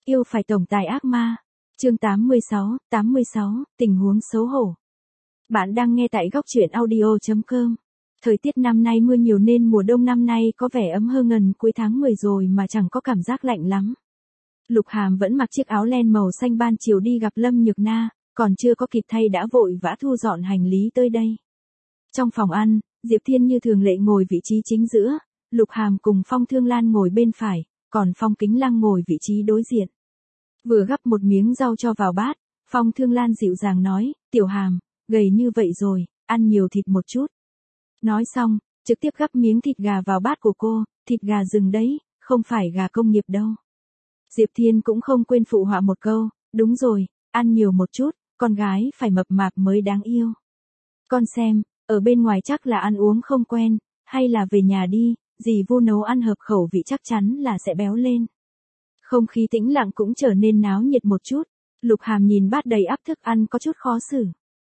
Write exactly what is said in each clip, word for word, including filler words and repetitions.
Yêu phải tổng tài ác ma. Chương tám mươi sáu, tám mươi sáu, tình huống xấu hổ. Bạn đang nghe tại góc truyện audio chấm com. Thời tiết năm nay mưa nhiều nên mùa đông năm nay có vẻ ấm hơn ngần cuối tháng mười rồi mà chẳng có cảm giác lạnh lắm. Lục Hàm vẫn mặc chiếc áo len màu xanh ban chiều đi gặp Lâm Nhược Na, còn chưa có kịp thay đã vội vã thu dọn hành lý tới đây. Trong phòng ăn, Diệp Thiên như thường lệ ngồi vị trí chính giữa, Lục Hàm cùng Phong Thương Lan ngồi bên phải, còn Phong Kính Lăng ngồi vị trí đối diện. Vừa gắp một miếng rau cho vào bát, Phong Thương Lan dịu dàng nói, Tiểu Hàm, gầy như vậy rồi, ăn nhiều thịt một chút. Nói xong, trực tiếp gắp miếng thịt gà vào bát của cô, thịt gà rừng đấy, không phải gà công nghiệp đâu. Diệp Thiên cũng không quên phụ họa một câu, đúng rồi, ăn nhiều một chút, con gái phải mập mạp mới đáng yêu. Con xem, ở bên ngoài chắc là ăn uống không quen, hay là về nhà đi, dì Vu nấu ăn hợp khẩu vị chắc chắn là sẽ béo lên. Không khí tĩnh lặng cũng trở nên náo nhiệt một chút, Lục Hàm nhìn bát đầy ắp thức ăn có chút khó xử.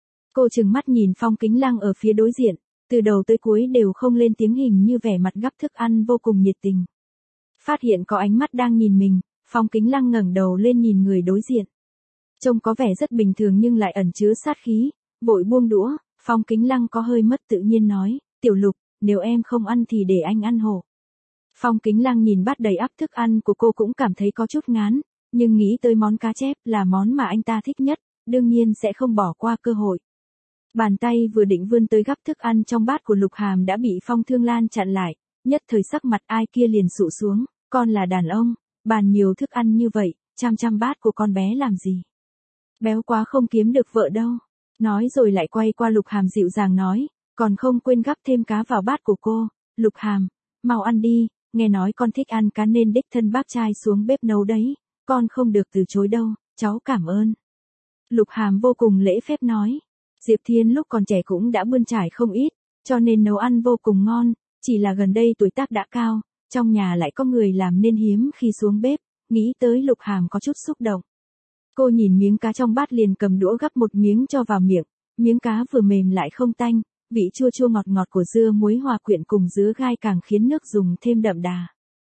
Cô trừng mắt nhìn Phong Kính Lăng ở phía đối diện, từ đầu tới cuối đều không lên tiếng, hình như vẻ mặt gắp thức ăn vô cùng nhiệt tình. Phát hiện có ánh mắt đang nhìn mình, Phong Kính Lăng ngẩng đầu lên nhìn người đối diện. Trông có vẻ rất bình thường nhưng lại ẩn chứa sát khí, vội buông đũa, Phong Kính Lăng có hơi mất tự nhiên nói, Tiểu Lục, nếu em không ăn thì để anh ăn hộ. Phong Kính Lăng nhìn bát đầy ắp thức ăn của cô cũng cảm thấy có chút ngán, nhưng nghĩ tới món cá chép là món mà anh ta thích nhất, đương nhiên sẽ không bỏ qua cơ hội. Bàn tay vừa định vươn tới gắp thức ăn trong bát của Lục Hàm đã bị Phong Thương Lan chặn lại, nhất thời sắc mặt ai kia liền sụ xuống, con là đàn ông, bàn nhiều thức ăn như vậy, chăm chăm bát của con bé làm gì? Béo quá không kiếm được vợ đâu. Nói rồi lại quay qua Lục Hàm dịu dàng nói, còn không quên gắp thêm cá vào bát của cô, Lục Hàm, mau ăn đi, nghe nói con thích ăn cá nên đích thân bác trai xuống bếp nấu đấy, con không được từ chối đâu, cháu cảm ơn. Lục Hàm vô cùng lễ phép nói, Diệp Thiên lúc còn trẻ cũng đã bươn trải không ít, cho nên nấu ăn vô cùng ngon, chỉ là gần đây tuổi tác đã cao, trong nhà lại có người làm nên hiếm khi xuống bếp, nghĩ tới Lục Hàm có chút xúc động. Cô nhìn miếng cá trong bát liền cầm đũa gắp một miếng cho vào miệng, miếng cá vừa mềm lại không tanh, vị chua chua ngọt ngọt của dưa muối hòa quyện cùng dứa gai càng khiến nước dùng thêm đậm đà.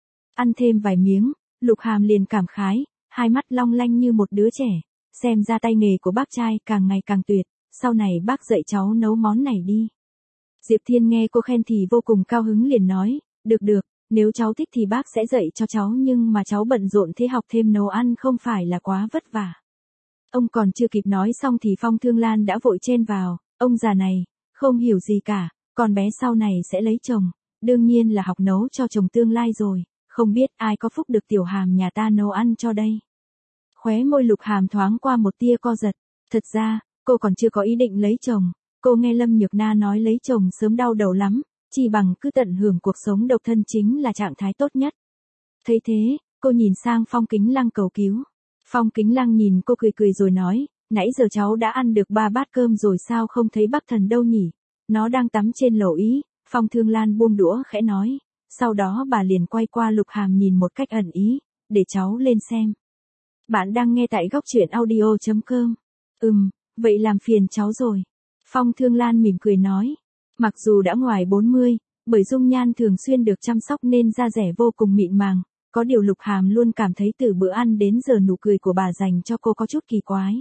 Ăn thêm vài miếng, Lục Hàm liền cảm khái, hai mắt long lanh như một đứa trẻ, xem ra tay nghề của bác trai càng ngày càng tuyệt, sau này bác dạy cháu nấu món này đi. Diệp Thiên nghe cô khen thì vô cùng cao hứng liền nói, được được, nếu cháu thích thì bác sẽ dạy cho cháu nhưng mà cháu bận rộn thế học thêm nấu ăn không phải là quá vất vả. Ông còn chưa kịp nói xong thì Phong Thương Lan đã vội chen vào, ông già này, không hiểu gì cả, con bé sau này sẽ lấy chồng, đương nhiên là học nấu cho chồng tương lai rồi, không biết ai có phúc được Tiểu Hàm nhà ta nấu ăn cho đây. Khóe môi Lục Hàm thoáng qua một tia co giật, thật ra, cô còn chưa có ý định lấy chồng, cô nghe Lâm Nhược Na nói lấy chồng sớm đau đầu lắm, chỉ bằng cứ tận hưởng cuộc sống độc thân chính là trạng thái tốt nhất. Thấy thế, cô nhìn sang Phong Kính Lăng cầu cứu. Phong Kính Lăng nhìn cô cười cười rồi nói, nãy giờ cháu đã ăn được ba bát cơm rồi sao không thấy bác thần đâu nhỉ? Nó đang tắm trên lầu ý, Phong Thương Lan buông đũa khẽ nói. Sau đó bà liền quay qua Lục Hàm nhìn một cách ẩn ý, để cháu lên xem. Bạn đang nghe tại góc truyện audio chấm com. Ừm, vậy làm phiền cháu rồi. Phong Thương Lan mỉm cười nói. Mặc dù đã ngoài bốn mươi, bởi dung nhan thường xuyên được chăm sóc nên da dẻ vô cùng mịn màng, có điều Lục Hàm luôn cảm thấy từ bữa ăn đến giờ nụ cười của bà dành cho cô có chút kỳ quái.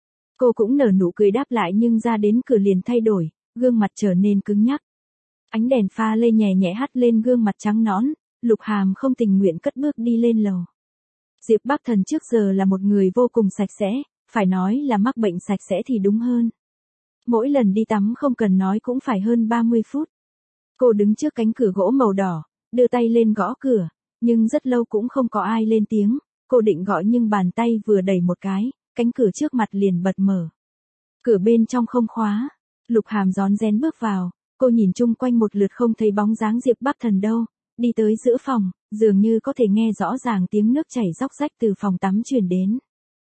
Cô cũng nở nụ cười đáp lại nhưng ra đến cửa liền thay đổi, gương mặt trở nên cứng nhắc. Ánh đèn pha lê nhẹ nhẹ hắt lên gương mặt trắng nõn, Lục Hàm không tình nguyện cất bước đi lên lầu. Diệp Bắc Thần trước giờ là một người vô cùng sạch sẽ, phải nói là mắc bệnh sạch sẽ thì đúng hơn. Mỗi lần đi tắm không cần nói cũng phải hơn ba mươi phút. Cô đứng trước cánh cửa gỗ màu đỏ, đưa tay lên gõ cửa, nhưng rất lâu cũng không có ai lên tiếng, cô định gọi nhưng bàn tay vừa đẩy một cái, cánh cửa trước mặt liền bật mở. Cửa bên trong không khóa, Lục Hàm rón rén bước vào, cô nhìn chung quanh một lượt không thấy bóng dáng Diệp Bắc Thần đâu, đi tới giữa phòng, dường như có thể nghe rõ ràng tiếng nước chảy róc rách từ phòng tắm truyền đến.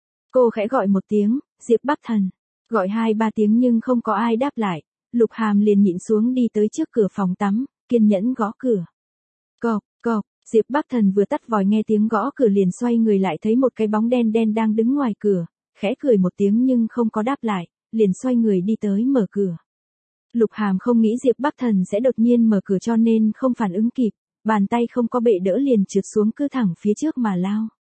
Cô khẽ gọi một tiếng, Diệp Bắc Thần, gọi hai ba tiếng nhưng không có ai đáp lại, Lục Hàm liền nhịn xuống đi tới trước cửa phòng tắm, kiên nhẫn gõ cửa. Cộc, cộc, Diệp Bắc Thần vừa tắt vòi nghe tiếng gõ cửa liền xoay người lại thấy một cái bóng đen đen đang đứng ngoài cửa, khẽ cười một tiếng nhưng không có đáp lại, liền xoay người đi tới mở cửa. Lục Hàm không nghĩ Diệp Bắc Thần sẽ đột nhiên mở cửa cho nên không phản ứng kịp, bàn tay không có bệ đỡ liền trượt xuống cứ thẳng phía trước mà lao.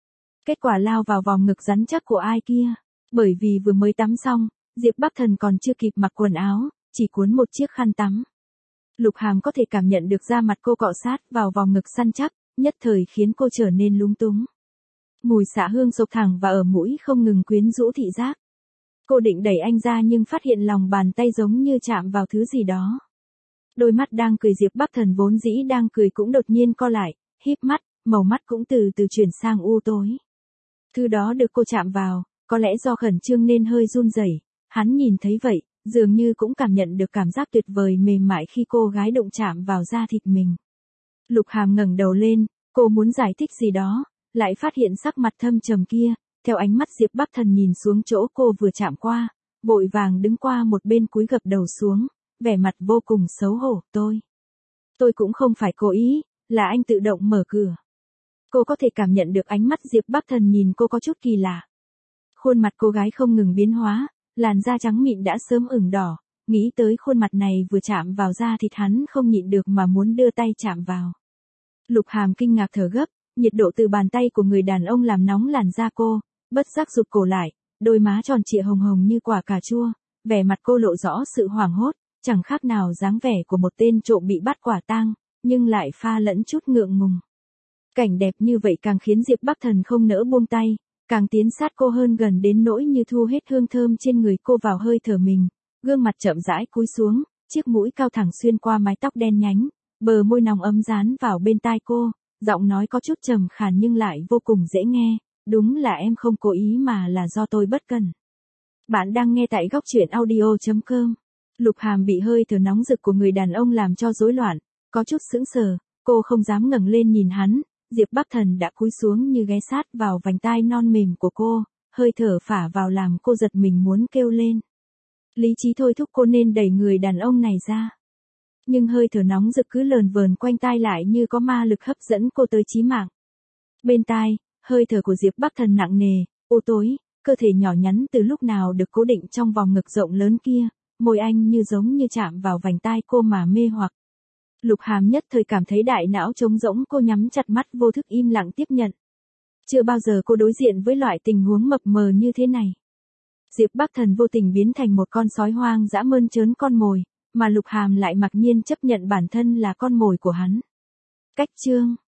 Kết quả lao vào vòng ngực rắn chắc của ai kia. Bởi vì vừa mới tắm xong, Diệp Bắc Thần còn chưa kịp mặc quần áo, chỉ cuốn một chiếc khăn tắm. Lục Hàm có thể cảm nhận được da mặt cô cọ sát vào vòng ngực săn chắc, nhất thời khiến cô trở nên lúng túng. Mùi xạ hương xộc thẳng và ở mũi không ngừng quyến rũ thị giác. Cô định đẩy anh ra nhưng phát hiện lòng bàn tay giống như chạm vào thứ gì đó. Đôi mắt đang cười Diệp Bắc Thần vốn dĩ đang cười cũng đột nhiên co lại, híp mắt, màu mắt cũng từ từ chuyển sang u tối. Thứ đó được cô chạm vào, có lẽ do khẩn trương nên hơi run rẩy. Hắn nhìn thấy vậy, dường như cũng cảm nhận được cảm giác tuyệt vời mềm mại khi cô gái đụng chạm vào da thịt mình. Lục Hàm ngẩng đầu lên, cô muốn giải thích gì đó, lại phát hiện sắc mặt thâm trầm kia, theo ánh mắt Diệp Bắc Thần nhìn xuống chỗ cô vừa chạm qua, vội vàng đứng qua một bên cúi gập đầu xuống, vẻ mặt vô cùng xấu hổ, tôi. Tôi cũng không phải cố ý, là anh tự động mở cửa. Cô có thể cảm nhận được ánh mắt Diệp Bắc Thần nhìn cô có chút kỳ lạ. Khuôn mặt cô gái không ngừng biến hóa, làn da trắng mịn đã sớm ửng đỏ, nghĩ tới khuôn mặt này vừa chạm vào da thịt hắn không nhịn được mà muốn đưa tay chạm vào. Lục Hàm kinh ngạc thở gấp, nhiệt độ từ bàn tay của người đàn ông làm nóng làn da cô, bất giác rụt cổ lại, đôi má tròn trịa hồng hồng như quả cà chua, vẻ mặt cô lộ rõ sự hoảng hốt, chẳng khác nào dáng vẻ của một tên trộm bị bắt quả tang, nhưng lại pha lẫn chút ngượng ngùng. Cảnh đẹp như vậy càng khiến Diệp Bắc Thần không nỡ buông tay, càng tiến sát cô hơn gần đến nỗi như thu hết hương thơm trên người cô vào hơi thở mình, gương mặt chậm rãi cúi xuống, chiếc mũi cao thẳng xuyên qua mái tóc đen nhánh, bờ môi nóng ấm dán vào bên tai cô, giọng nói có chút trầm khàn nhưng lại vô cùng dễ nghe, đúng là em không cố ý mà là do tôi bất cẩn. Bạn đang nghe tại góc truyện audio chấm com. Lục Hàm bị hơi thở nóng rực của người đàn ông làm cho rối loạn, có chút sững sờ, cô không dám ngẩng lên nhìn hắn, Diệp Bắc Thần đã cúi xuống như ghé sát vào vành tai non mềm của cô, hơi thở phả vào làm cô giật mình muốn kêu lên. Lý trí thôi thúc cô nên đẩy người đàn ông này ra. Nhưng hơi thở nóng rực cứ lờn vờn quanh tai lại như có ma lực hấp dẫn cô tới chí mạng. Bên tai, hơi thở của Diệp Bắc Thần nặng nề, u tối, cơ thể nhỏ nhắn từ lúc nào được cố định trong vòng ngực rộng lớn kia, môi anh như giống như chạm vào vành tai cô mà mê hoặc. Lục Hàm nhất thời cảm thấy đại não trống rỗng, cô nhắm chặt mắt vô thức im lặng tiếp nhận. Chưa bao giờ cô đối diện với loại tình huống mập mờ như thế này. Diệp Bắc Thần vô tình biến thành một con sói hoang dã mơn trớn con mồi, mà Lục Hàm lại mặc nhiên chấp nhận bản thân là con mồi của hắn. Cách chương